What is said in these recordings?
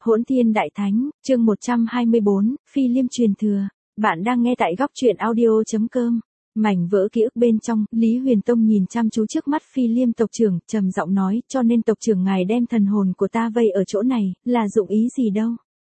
Hỗn Thiên Đại Thánh, chương 124, Phi Liêm truyền thừa. Bạn đang nghe tại góc truyện audio.com. Mảnh vỡ ký ức bên trong, Lý Huyền Tông nhìn chăm chú trước mắt Phi Liêm tộc trưởng, trầm giọng nói, cho nên tộc trưởng ngài đem thần hồn của ta vây ở chỗ này, là dụng ý gì đâu.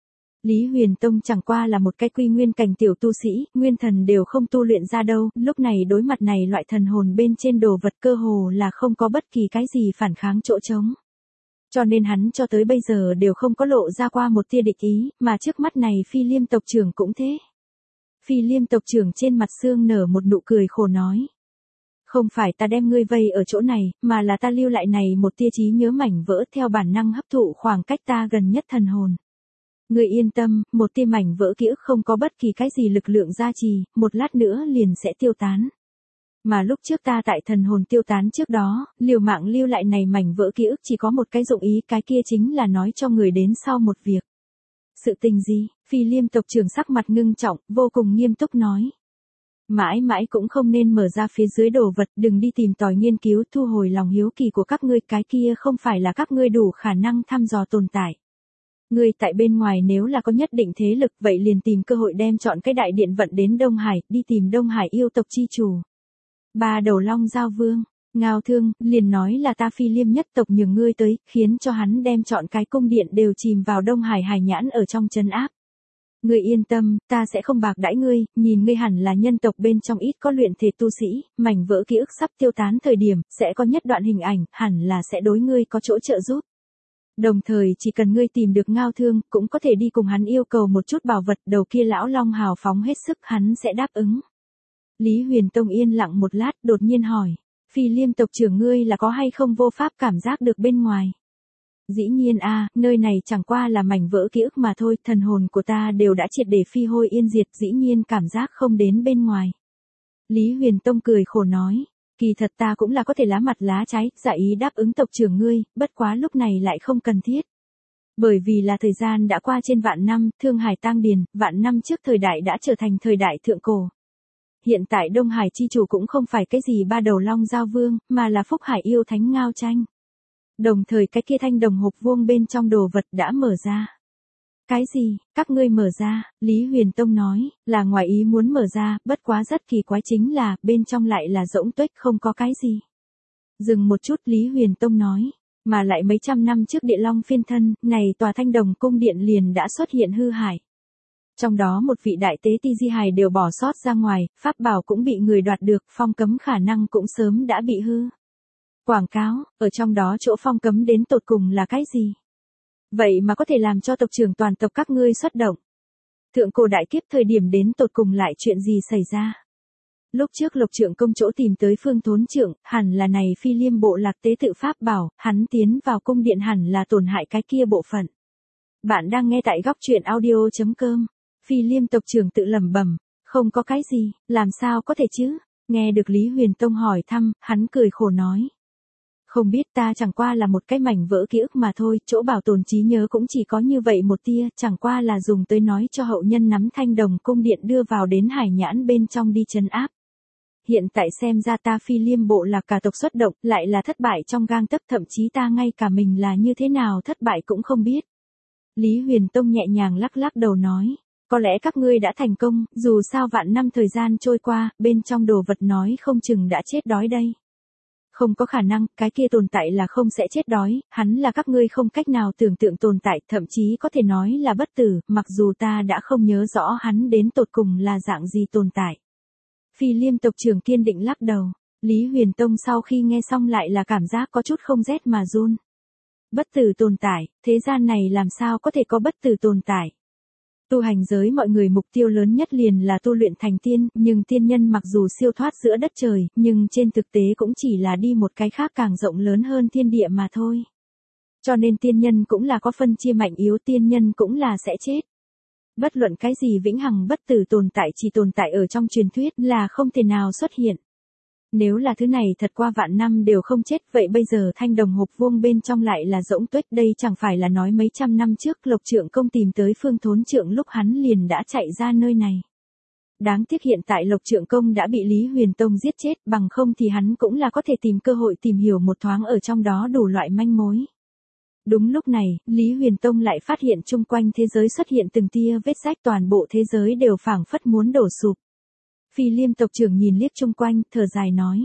Lý Huyền Tông chẳng qua là một cái quy nguyên cảnh tiểu tu sĩ, nguyên thần đều không tu luyện ra đâu, lúc này đối mặt này loại thần hồn bên trên đồ vật cơ hồ là không có bất kỳ cái gì phản kháng chỗ trống. Cho nên hắn cho tới bây giờ đều không có lộ ra qua một tia địch ý, mà trước mắt này Phi Liêm tộc trưởng cũng thế. Phi Liêm tộc trưởng trên mặt xương nở một nụ cười khổ nói. Không phải ta đem ngươi vây ở chỗ này, mà là ta lưu lại này một tia trí nhớ mảnh vỡ theo bản năng hấp thụ khoảng cách ta gần nhất thần hồn. Ngươi yên tâm, một tia mảnh vỡ ký ức không có bất kỳ cái gì lực lượng gia trì, một lát nữa liền sẽ tiêu tán. Mà lúc trước ta tại thần hồn tiêu tán trước đó, liều mạng lưu lại này mảnh vỡ ký ức chỉ có một cái dụng ý, cái kia chính là nói cho người đến sau một việc. Sự tình gì? Phi Liêm tộc trưởng sắc mặt ngưng trọng, vô cùng nghiêm túc nói. Mãi mãi cũng không nên mở ra phía dưới đồ vật, đừng đi tìm tòi nghiên cứu, thu hồi lòng hiếu kỳ của các ngươi, cái kia không phải là các ngươi đủ khả năng thăm dò tồn tại. Ngươi tại bên ngoài nếu là có nhất định thế lực, vậy liền tìm cơ hội đem chọn cái đại điện vận đến Đông Hải, đi tìm Đông Hải yêu tộc chi chủ. Ba đầu long giao vương, Ngao Thương, liền nói là ta Phi Liêm nhất tộc nhường ngươi tới, khiến cho hắn đem chọn cái cung điện đều chìm vào Đông Hải hải nhãn ở trong trấn áp. Ngươi yên tâm, ta sẽ không bạc đãi ngươi, nhìn ngươi hẳn là nhân tộc bên trong ít có luyện thể tu sĩ, mảnh vỡ ký ức sắp tiêu tán thời điểm, sẽ có nhất đoạn hình ảnh, hẳn là sẽ đối ngươi có chỗ trợ giúp. Đồng thời chỉ cần ngươi tìm được Ngao Thương, cũng có thể đi cùng hắn yêu cầu một chút bảo vật, đầu kia lão long hào phóng hết sức, hắn sẽ đáp ứng. Lý Huyền Tông yên lặng một lát, đột nhiên hỏi, Phi Liêm tộc trưởng ngươi là có hay không vô pháp cảm giác được bên ngoài? Dĩ nhiên nơi này chẳng qua là mảnh vỡ ký ức mà thôi, thần hồn của ta đều đã triệt để phi hôi yên diệt, dĩ nhiên cảm giác không đến bên ngoài. Lý Huyền Tông cười khổ nói, kỳ thật ta cũng là có thể lá mặt lá trái, dạ ý đáp ứng tộc trưởng ngươi, bất quá lúc này lại không cần thiết. Bởi vì là thời gian đã qua trên vạn năm, Thương Hải tang điền, vạn năm trước thời đại đã trở thành thời đại thượng cổ. Hiện tại Đông Hải chi chủ cũng không phải cái gì ba đầu long giao vương, mà là Phúc Hải yêu thánh Ngao Tranh. Đồng thời cái kia thanh đồng hộp vuông bên trong đồ vật đã mở ra. Cái gì, các ngươi mở ra, Lý Huyền Tông nói, là ngoài ý muốn mở ra, bất quá rất kỳ quái chính là, bên trong lại là rỗng tuếch không có cái gì. Dừng một chút Lý Huyền Tông nói, mà lại mấy trăm năm trước địa long phiên thân, này tòa thanh đồng cung điện liền đã xuất hiện hư hại. Trong đó một vị đại tế ti di hài đều bỏ sót ra ngoài, pháp bảo cũng bị người đoạt được, phong cấm khả năng cũng sớm đã bị hư. Quảng cáo, ở trong đó chỗ phong cấm đến tột cùng là cái gì? Vậy mà có thể làm cho tộc trưởng toàn tộc các ngươi xuất động. Thượng cổ đại kiếp thời điểm đến tột cùng lại chuyện gì xảy ra? Lúc trước Lộc Trượng công chỗ tìm tới Phương Thốn Trượng, hẳn là này Phi Liêm bộ lạc tế tự pháp bảo, hắn tiến vào cung điện hẳn là tổn hại cái kia bộ phận. Bạn đang nghe tại góc truyện audio.com. Phi Liêm tộc trưởng tự lẩm bẩm, không có cái gì, làm sao có thể chứ? Nghe được Lý Huyền Tông hỏi thăm, hắn cười khổ nói. Không biết, ta chẳng qua là một cái mảnh vỡ ký ức mà thôi, chỗ bảo tồn trí nhớ cũng chỉ có như vậy một tia, chẳng qua là dùng tới nói cho hậu nhân nắm thanh đồng cung điện đưa vào đến hải nhãn bên trong đi trấn áp. Hiện tại xem ra ta Phi Liêm bộ là cả tộc xuất động, lại là thất bại trong gang tấc, thậm chí ta ngay cả mình là như thế nào thất bại cũng không biết. Lý Huyền Tông nhẹ nhàng lắc lắc đầu nói. Có lẽ các ngươi đã thành công, dù sao vạn năm thời gian trôi qua, bên trong đồ vật nói không chừng đã chết đói đây. Không có khả năng, cái kia tồn tại là không sẽ chết đói, hắn là các ngươi không cách nào tưởng tượng tồn tại, thậm chí có thể nói là bất tử, mặc dù ta đã không nhớ rõ hắn đến tột cùng là dạng gì tồn tại. Phi Liêm tộc trưởng kiên định lắc đầu, Lý Huyền Tông sau khi nghe xong lại là cảm giác có chút không rét mà run. Bất tử tồn tại, thế gian này làm sao có thể có bất tử tồn tại? Tu hành giới mọi người mục tiêu lớn nhất liền là tu luyện thành tiên, nhưng tiên nhân mặc dù siêu thoát giữa đất trời, nhưng trên thực tế cũng chỉ là đi một cái khác càng rộng lớn hơn thiên địa mà thôi. Cho nên tiên nhân cũng là có phân chia mạnh yếu, tiên nhân cũng là sẽ chết. Bất luận cái gì vĩnh hằng bất tử tồn tại chỉ tồn tại ở trong truyền thuyết là không thể nào xuất hiện. Nếu là thứ này thật qua vạn năm đều không chết, vậy bây giờ thanh đồng hộp vuông bên trong lại là rỗng tuếch, đây chẳng phải là nói mấy trăm năm trước Lộc Trượng công tìm tới Phương Thốn Trượng lúc hắn liền đã chạy ra nơi này. Đáng tiếc hiện tại Lộc Trượng công đã bị Lý Huyền Tông giết chết, bằng không thì hắn cũng là có thể tìm cơ hội tìm hiểu một thoáng ở trong đó đủ loại manh mối. Đúng lúc này, Lý Huyền Tông lại phát hiện chung quanh thế giới xuất hiện từng tia vết rách, toàn bộ thế giới đều phảng phất muốn đổ sụp. Phi Liêm tộc trưởng nhìn liếc chung quanh, thở dài nói.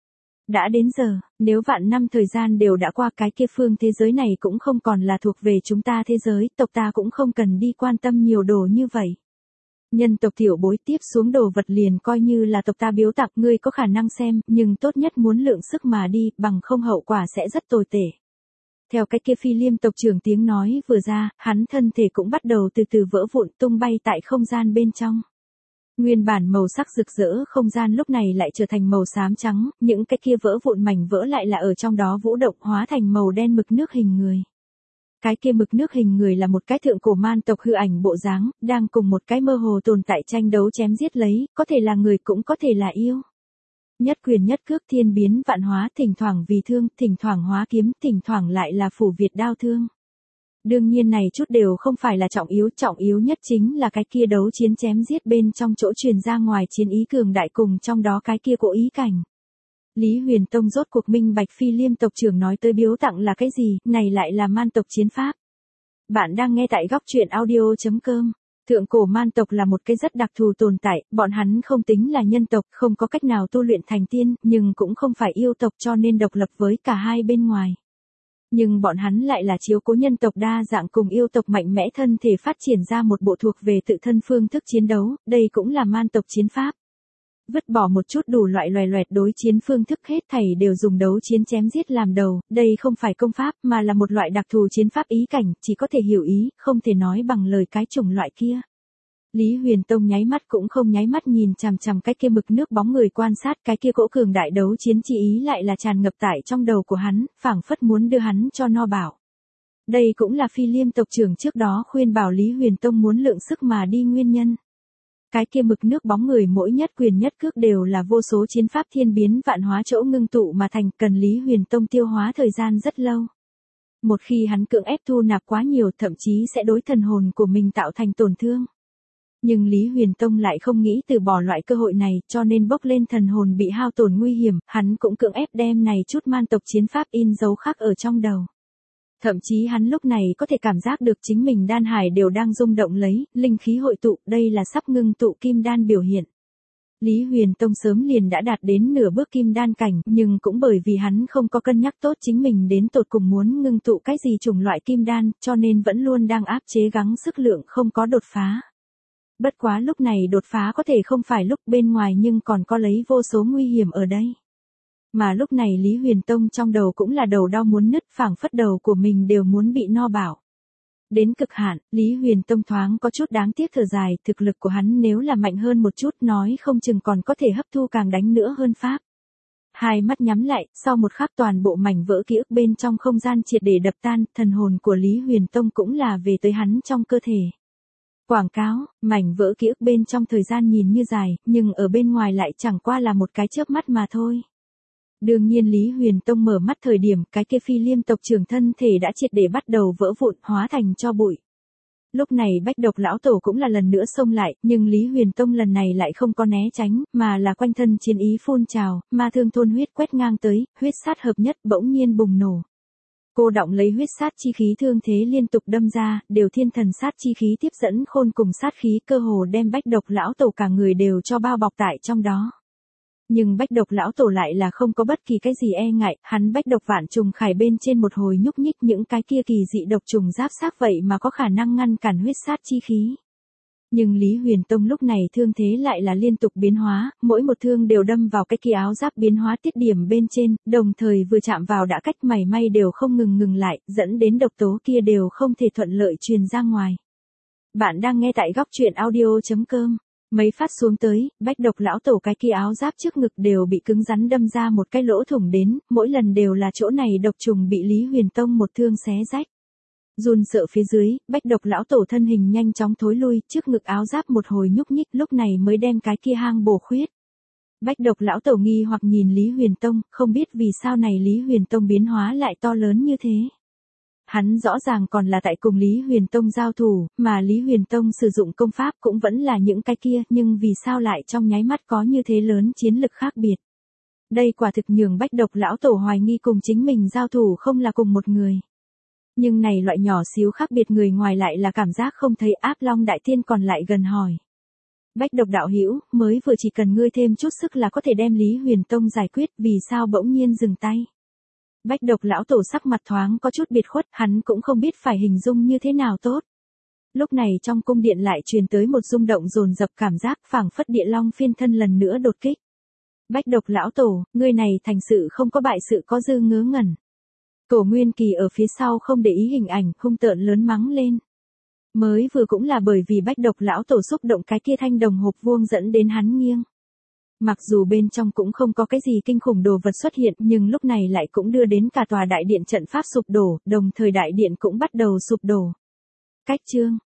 Đã đến giờ, nếu vạn năm thời gian đều đã qua, cái kia phương thế giới này cũng không còn là thuộc về chúng ta thế giới, tộc ta cũng không cần đi quan tâm nhiều đồ như vậy. Nhân tộc tiểu bối, tiếp xuống đồ vật liền coi như là tộc ta biếu tặng, ngươi có khả năng xem, nhưng tốt nhất muốn lượng sức mà đi, bằng không hậu quả sẽ rất tồi tệ. Theo cái kia Phi Liêm tộc trưởng tiếng nói vừa ra, hắn thân thể cũng bắt đầu từ từ vỡ vụn, tung bay tại không gian bên trong. Nguyên bản màu sắc rực rỡ không gian lúc này lại trở thành màu xám trắng, những cái kia vỡ vụn mảnh vỡ lại là ở trong đó vũ động, hóa thành màu đen mực nước hình người. Cái kia mực nước hình người là một cái thượng cổ man tộc hư ảnh bộ dáng, đang cùng một cái mơ hồ tồn tại tranh đấu chém giết lấy, có thể là người cũng có thể là yêu. Nhất quyền nhất cước thiên biến vạn hóa, thỉnh thoảng vì thương, thỉnh thoảng hóa kiếm, thỉnh thoảng lại là phủ Việt đao thương. Đương nhiên này chút đều không phải là trọng yếu nhất chính là cái kia đấu chiến chém giết bên trong chỗ truyền ra ngoài chiến ý cường đại cùng trong đó cái kia cố ý cảnh. Lý Huyền Tông rốt cuộc minh bạch Phi Liêm tộc trưởng nói tới biếu tặng là cái gì, này lại là man tộc chiến pháp. Bạn đang nghe tại góc truyện audio.com. Thượng cổ man tộc là một cái rất đặc thù tồn tại, bọn hắn không tính là nhân tộc, không có cách nào tu luyện thành tiên, nhưng cũng không phải yêu tộc cho nên độc lập với cả hai bên ngoài. Nhưng bọn hắn lại là chiếu cố nhân tộc đa dạng cùng yêu tộc mạnh mẽ thân thể phát triển ra một bộ thuộc về tự thân phương thức chiến đấu, đây cũng là man tộc chiến pháp. Vứt bỏ một chút đủ loại loè loẹt đối chiến phương thức, hết thảy đều dùng đấu chiến chém giết làm đầu, đây không phải công pháp mà là một loại đặc thù chiến pháp ý cảnh, chỉ có thể hiểu ý, không thể nói bằng lời cái chủng loại kia. Lý Huyền Tông nháy mắt cũng không nháy mắt nhìn chằm chằm cái kia mực nước bóng người quan sát, cái kia cỗ cường đại đấu chiến chi ý lại là tràn ngập tại trong đầu của hắn, phảng phất muốn đưa hắn cho no bảo. Đây cũng là Phi Liêm tộc trưởng trước đó khuyên bảo Lý Huyền Tông muốn lượng sức mà đi nguyên nhân. Cái kia mực nước bóng người mỗi nhất quyền nhất cước đều là vô số chiến pháp thiên biến vạn hóa chỗ ngưng tụ mà thành, cần Lý Huyền Tông tiêu hóa thời gian rất lâu. Một khi hắn cưỡng ép thu nạp quá nhiều, thậm chí sẽ đối thần hồn của mình tạo thành tổn thương. Nhưng Lý Huyền Tông lại không nghĩ từ bỏ loại cơ hội này, cho nên bốc lên thần hồn bị hao tổn nguy hiểm, hắn cũng cưỡng ép đem này chút man tộc chiến pháp in dấu khắc ở trong đầu. Thậm chí hắn lúc này có thể cảm giác được chính mình đan hải đều đang rung động lấy, linh khí hội tụ, đây là sắp ngưng tụ kim đan biểu hiện. Lý Huyền Tông sớm liền đã đạt đến nửa bước kim đan cảnh, nhưng cũng bởi vì hắn không có cân nhắc tốt chính mình đến tột cùng muốn ngưng tụ cái gì chủng loại kim đan, cho nên vẫn luôn đang áp chế gắng sức lượng không có đột phá. Bất quá lúc này đột phá có thể không phải lúc bên ngoài nhưng còn có lấy vô số nguy hiểm ở đây. Mà lúc này Lý Huyền Tông trong đầu cũng là đầu đau muốn nứt, phảng phất đầu của mình đều muốn bị no bảo. Đến cực hạn, Lý Huyền Tông thoáng có chút đáng tiếc thở dài, thực lực của hắn nếu là mạnh hơn một chút nói không chừng còn có thể hấp thu càng đánh nữa hơn pháp. Hai mắt nhắm lại, sau một khắc toàn bộ mảnh vỡ ký ức bên trong không gian triệt để đập tan, thần hồn của Lý Huyền Tông cũng là về tới hắn trong cơ thể. Quảng cáo, mảnh vỡ ký ức bên trong thời gian nhìn như dài, nhưng ở bên ngoài lại chẳng qua là một cái chớp mắt mà thôi. Đương nhiên Lý Huyền Tông mở mắt thời điểm cái kia Phi Liêm tộc trưởng thân thể đã triệt để bắt đầu vỡ vụn, hóa thành tro bụi. Lúc này Bách Độc lão tổ cũng là lần nữa xông lại, nhưng Lý Huyền Tông lần này lại không có né tránh, mà là quanh thân chiến ý phun trào, ma thương thôn huyết quét ngang tới, huyết sát hợp nhất bỗng nhiên bùng nổ. Cô đọng lấy huyết sát chi khí thương thế liên tục đâm ra, đều thiên thần sát chi khí tiếp dẫn khôn cùng sát khí, cơ hồ đem Bách Độc lão tổ cả người đều cho bao bọc tại trong đó. Nhưng Bách Độc lão tổ lại là không có bất kỳ cái gì e ngại, hắn Bách Độc vạn trùng khải bên trên một hồi nhúc nhích, những cái kia kỳ dị độc trùng giáp xác vậy mà có khả năng ngăn cản huyết sát chi khí. Nhưng Lý Huyền Tông lúc này thương thế lại là liên tục biến hóa, mỗi một thương đều đâm vào cái kia áo giáp biến hóa tiết điểm bên trên, đồng thời vừa chạm vào đã cách mảy may đều không ngừng lại, dẫn đến độc tố kia đều không thể thuận lợi truyền ra ngoài. Bạn đang nghe tại góc truyện audio.com. Mấy phát xuống tới, Bách Độc lão tổ cái kia áo giáp trước ngực đều bị cứng rắn đâm ra một cái lỗ thủng đến, mỗi lần đều là chỗ này độc trùng bị Lý Huyền Tông một thương xé rách. Run sợ phía dưới, Bách Độc lão tổ thân hình nhanh chóng thối lui, trước ngực áo giáp một hồi nhúc nhích, lúc này mới đem cái kia hang bổ khuyết. Bách Độc lão tổ nghi hoặc nhìn Lý Huyền Tông, không biết vì sao này Lý Huyền Tông biến hóa lại to lớn như thế. Hắn rõ ràng còn là tại cùng Lý Huyền Tông giao thủ, mà Lý Huyền Tông sử dụng công pháp cũng vẫn là những cái kia, nhưng vì sao lại trong nháy mắt có như thế lớn chiến lực khác biệt. Đây quả thực nhường Bách Độc lão tổ hoài nghi cùng chính mình giao thủ không là cùng một người. Nhưng này loại nhỏ xíu khác biệt người ngoài lại là cảm giác không thấy. Áp Long Đại Tiên còn lại gần hỏi. Bách Độc đạo hữu, mới vừa chỉ cần ngươi thêm chút sức là có thể đem Lý Huyền Tông giải quyết, vì sao bỗng nhiên dừng tay. Bách Độc lão tổ sắc mặt thoáng có chút biệt khuất, hắn cũng không biết phải hình dung như thế nào tốt. Lúc này trong cung điện lại truyền tới một rung động dồn dập, cảm giác phảng phất địa long phiên thân lần nữa đột kích. Bách Độc lão tổ, ngươi này thành sự không có bại sự có dư ngớ ngẩn. Cổ Nguyên Kỳ ở phía sau không để ý hình ảnh, hung tợn lớn mắng lên. Mới vừa cũng là bởi vì Bách Độc lão tổ xúc động cái kia thanh đồng hộp vuông dẫn đến hắn nghiêng. Mặc dù bên trong cũng không có cái gì kinh khủng đồ vật xuất hiện, nhưng lúc này lại cũng đưa đến cả tòa đại điện trận pháp sụp đổ, đồng thời đại điện cũng bắt đầu sụp đổ. Cách chương